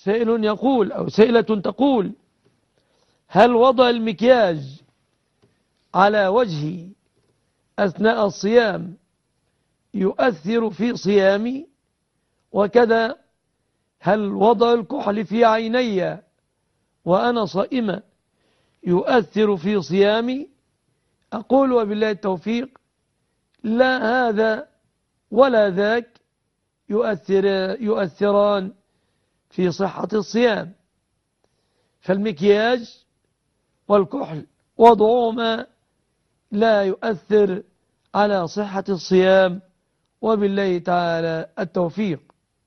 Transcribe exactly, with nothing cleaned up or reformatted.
سائل يقول أو سائلة تقول: هل وضع المكياج على وجهي أثناء الصيام يؤثر في صيامي؟ وكذا هل وضع الكحل في عيني وأنا صائمة يؤثر في صيامي؟ أقول وبالله التوفيق: لا هذا ولا ذاك يؤثر يؤثران في صحة الصيام. فالمكياج والكحل وضعهما لا يؤثر على صحة الصيام، وبالله تعالى التوفيق.